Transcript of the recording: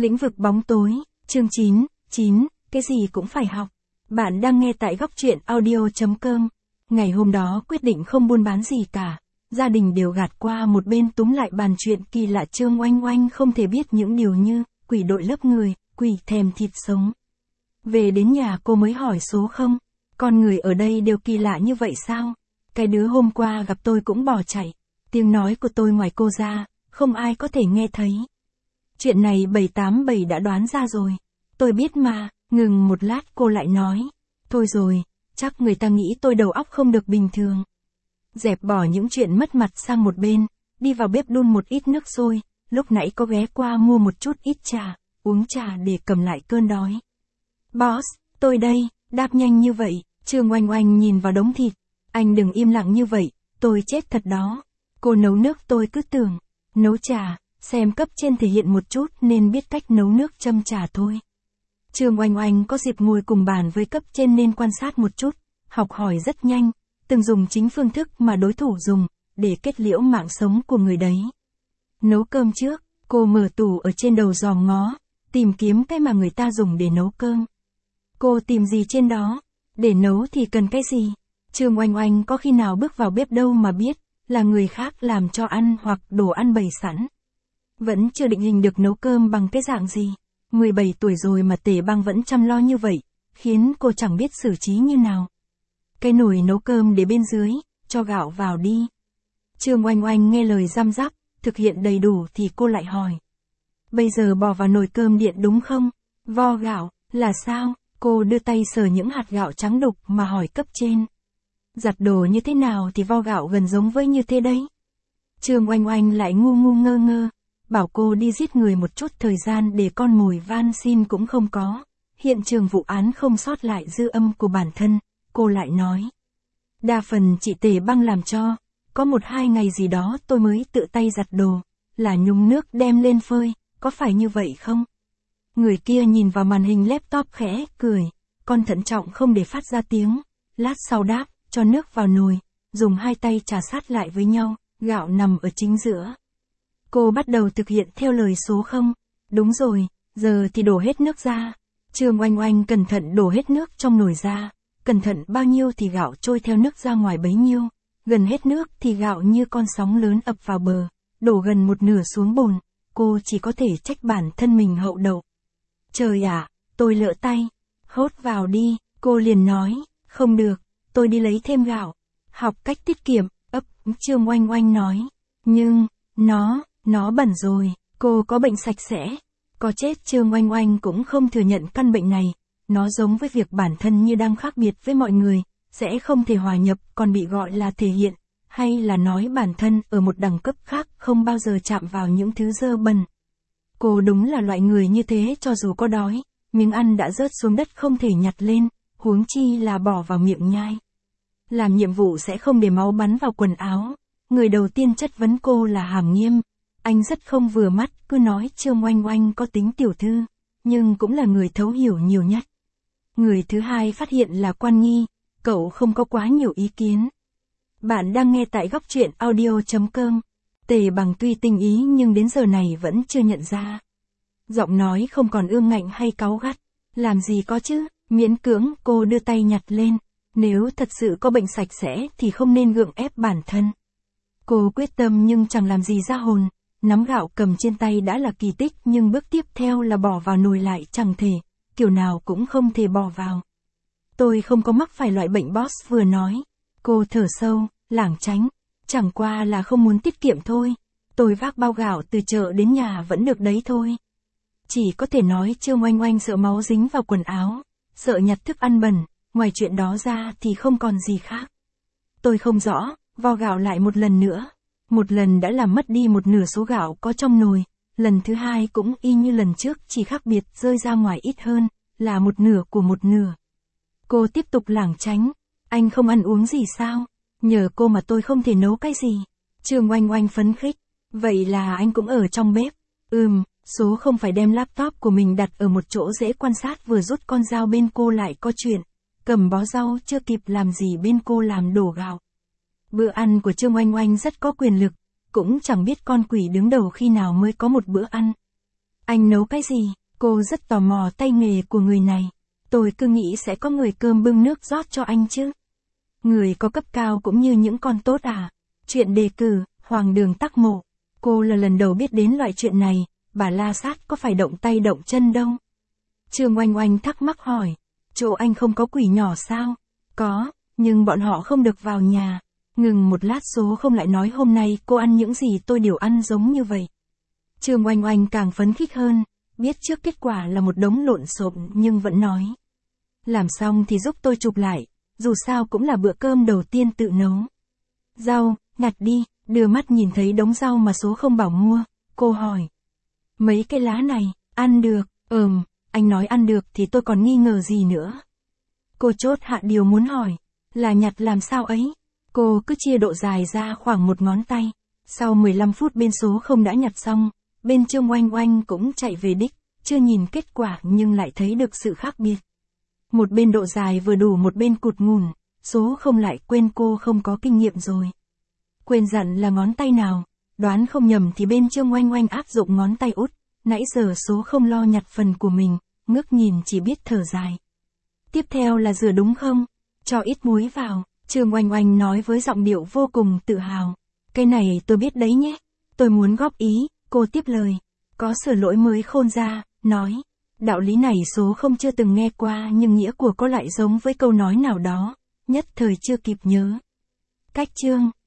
Lĩnh vực bóng tối, chương 9, cái gì cũng phải học. Bạn đang nghe tại góc truyện audio.com. Ngày hôm đó quyết định không buôn bán gì cả. Gia đình đều gạt qua một bên túm lại bàn chuyện kỳ lạ. Trương Oanh Oanh không thể biết những điều như quỷ đội lớp người, quỷ thèm thịt sống. Về đến nhà cô mới hỏi số không. Con người ở đây đều kỳ lạ như vậy sao? Cái đứa hôm qua gặp tôi cũng bỏ chạy. Tiếng nói của tôi ngoài cô ra, không ai có thể nghe thấy. Chuyện này 787 đã đoán ra rồi. Tôi biết mà, ngừng một lát cô lại nói. Thôi rồi, chắc người ta nghĩ tôi đầu óc không được bình thường. Dẹp bỏ những chuyện mất mặt sang một bên, đi vào bếp đun một ít nước sôi, lúc nãy có ghé qua mua một chút ít trà, uống trà để cầm lại cơn đói. Boss, tôi đây, đáp nhanh như vậy, Trương Oanh Oanh nhìn vào đống thịt. Anh đừng im lặng như vậy, tôi chết thật đó. Cô nấu nước tôi cứ tưởng, nấu trà, xem cấp trên thể hiện một chút nên biết cách nấu nước châm trà thôi. Trương Oanh Oanh có dịp ngồi cùng bàn với cấp trên nên quan sát một chút, học hỏi rất nhanh, từng dùng chính phương thức mà đối thủ dùng, để kết liễu mạng sống của người đấy. Nấu cơm trước, cô mở tủ ở trên đầu dòm ngó, tìm kiếm cái mà người ta dùng để nấu cơm. Cô tìm gì trên đó? Để nấu thì cần cái gì? Trương Oanh Oanh có khi nào bước vào bếp đâu mà biết, là người khác làm cho ăn hoặc đồ ăn bày sẵn. Vẫn chưa định hình được nấu cơm bằng cái dạng gì. 17 tuổi rồi mà Tề Băng vẫn chăm lo như vậy, khiến cô chẳng biết xử trí như nào. Cái nồi nấu cơm để bên dưới, cho gạo vào đi. Trương Oanh Oanh nghe lời răm rắp, thực hiện đầy đủ thì cô lại hỏi. Bây giờ bỏ vào nồi cơm điện đúng không? Vo gạo, là sao? Cô đưa tay sờ những hạt gạo trắng đục mà hỏi cấp trên. Giặt đồ như thế nào thì vo gạo gần giống với như thế đấy. Trương Oanh Oanh lại ngu ngơ ngơ. Bảo cô đi giết người một chút thời gian để con mồi van xin cũng không có. Hiện trường vụ án không sót lại dư âm của bản thân, cô lại nói. Đa phần chị Tề Băng làm cho, có 1-2 ngày gì đó tôi mới tự tay giặt đồ, là nhúng nước đem lên phơi, có phải như vậy không? Người kia nhìn vào màn hình laptop khẽ, cười, con thận trọng không để phát ra tiếng, lát sau đáp, cho nước vào nồi, dùng hai tay trà sát lại với nhau, gạo nằm ở chính giữa. Cô bắt đầu thực hiện theo lời số 0. Đúng rồi, giờ thì đổ hết nước ra. Trương Oanh Oanh cẩn thận đổ hết nước trong nồi ra. Cẩn thận bao nhiêu thì gạo trôi theo nước ra ngoài bấy nhiêu. Gần hết nước thì gạo như con sóng lớn ập vào bờ. Đổ gần một nửa xuống bồn. Cô chỉ có thể trách bản thân mình hậu đậu. Trời ạ, tôi lỡ tay. Hốt vào đi, cô liền nói. Không được, tôi đi lấy thêm gạo. Học cách tiết kiệm, Trương Oanh Oanh nói. Nhưng, nó bẩn rồi, cô có bệnh sạch sẽ. Có chết Trương Oanh Oanh cũng không thừa nhận căn bệnh này. Nó giống với việc bản thân như đang khác biệt với mọi người, sẽ không thể hòa nhập, còn bị gọi là thể hiện, hay là nói bản thân ở một đẳng cấp khác không bao giờ chạm vào những thứ dơ bẩn. Cô đúng là loại người như thế, cho dù có đói, miếng ăn đã rớt xuống đất không thể nhặt lên, huống chi là bỏ vào miệng nhai. Làm nhiệm vụ sẽ không để máu bắn vào quần áo. Người đầu tiên chất vấn cô là Hàm Nghiêm. Anh rất không vừa mắt, cứ nói Trương Oanh Oanh có tính tiểu thư, nhưng cũng là người thấu hiểu nhiều nhất. Người thứ hai phát hiện là Quan Nghi, cậu không có quá nhiều ý kiến. Bạn đang nghe tại góc truyện audio.com. Tề Bằng tuy tinh ý nhưng đến giờ này vẫn chưa nhận ra. Giọng nói không còn ương ngạnh hay cáu gắt. Làm gì có chứ, miễn cưỡng cô đưa tay nhặt lên. Nếu thật sự có bệnh sạch sẽ thì không nên gượng ép bản thân. Cô quyết tâm nhưng chẳng làm gì ra hồn. Nắm gạo cầm trên tay đã là kỳ tích, nhưng bước tiếp theo là bỏ vào nồi lại chẳng thể, kiểu nào cũng không thể bỏ vào. Tôi không có mắc phải loại bệnh boss vừa nói. Cô thở sâu, lảng tránh. Chẳng qua là không muốn tiết kiệm thôi. Tôi vác bao gạo từ chợ đến nhà vẫn được đấy thôi. Chỉ có thể nói Trương Oanh Oanh sợ máu dính vào quần áo, sợ nhặt thức ăn bẩn, ngoài chuyện đó ra thì không còn gì khác. Tôi không rõ, vo gạo lại một lần nữa. Một lần đã làm mất đi một nửa số gạo có trong nồi, lần thứ hai cũng y như lần trước, chỉ khác biệt rơi ra ngoài ít hơn, là một nửa của một nửa. Cô tiếp tục lảng tránh. Anh không ăn uống gì sao? Nhờ cô mà tôi không thể nấu cái gì. Trương Oanh Oanh phấn khích. Vậy là anh cũng ở trong bếp. Số không phải đem laptop của mình đặt ở một chỗ dễ quan sát, vừa rút con dao bên cô lại có chuyện. Cầm bó rau chưa kịp làm gì bên cô làm đổ gạo. Bữa ăn của Trương Oanh Oanh rất có quyền lực, cũng chẳng biết con quỷ đứng đầu khi nào mới có một bữa ăn. Anh nấu cái gì? Cô rất tò mò tay nghề của người này. Tôi cứ nghĩ sẽ có người cơm bưng nước rót cho anh chứ. Người có cấp cao cũng như những con tốt à? Chuyện đề cử, hoàng đường tắc mộ. Cô là lần đầu biết đến loại chuyện này, bà La Sát có phải động tay động chân đâu? Trương Oanh Oanh thắc mắc hỏi. Chỗ anh không có quỷ nhỏ sao? Có, nhưng bọn họ không được vào nhà. Ngừng một lát số không lại nói hôm nay cô ăn những gì tôi đều ăn giống như vậy. Trương Oanh Oanh càng phấn khích hơn, biết trước kết quả là một đống lộn xộn nhưng vẫn nói. Làm xong thì giúp tôi chụp lại, dù sao cũng là bữa cơm đầu tiên tự nấu. Rau, nhặt đi, đưa mắt nhìn thấy đống rau mà số không bảo mua, cô hỏi. Mấy cái lá này, ăn được, anh nói ăn được thì tôi còn nghi ngờ gì nữa. Cô chốt hạ điều muốn hỏi, là nhặt làm sao ấy? Cô cứ chia độ dài ra khoảng một ngón tay. Sau 15 phút bên số không đã nhặt xong, bên Trương Oanh Oanh cũng chạy về đích, chưa nhìn kết quả nhưng lại thấy được sự khác biệt. Một bên độ dài vừa đủ một bên cụt ngủn, số không lại quên cô không có kinh nghiệm rồi. Quên dặn là ngón tay nào, đoán không nhầm thì bên Trương Oanh Oanh áp dụng ngón tay út, nãy giờ số không lo nhặt phần của mình, ngước nhìn chỉ biết thở dài. Tiếp theo là rửa đúng không? Cho ít muối vào, Trương Oanh Oanh nói với giọng điệu vô cùng tự hào. Cái này tôi biết đấy nhé. Tôi muốn góp ý, cô tiếp lời. Có sửa lỗi mới khôn ra, nói. Đạo lý này số không chưa từng nghe qua nhưng nghĩa của có lại giống với câu nói nào đó, nhất thời chưa kịp nhớ. Cách chương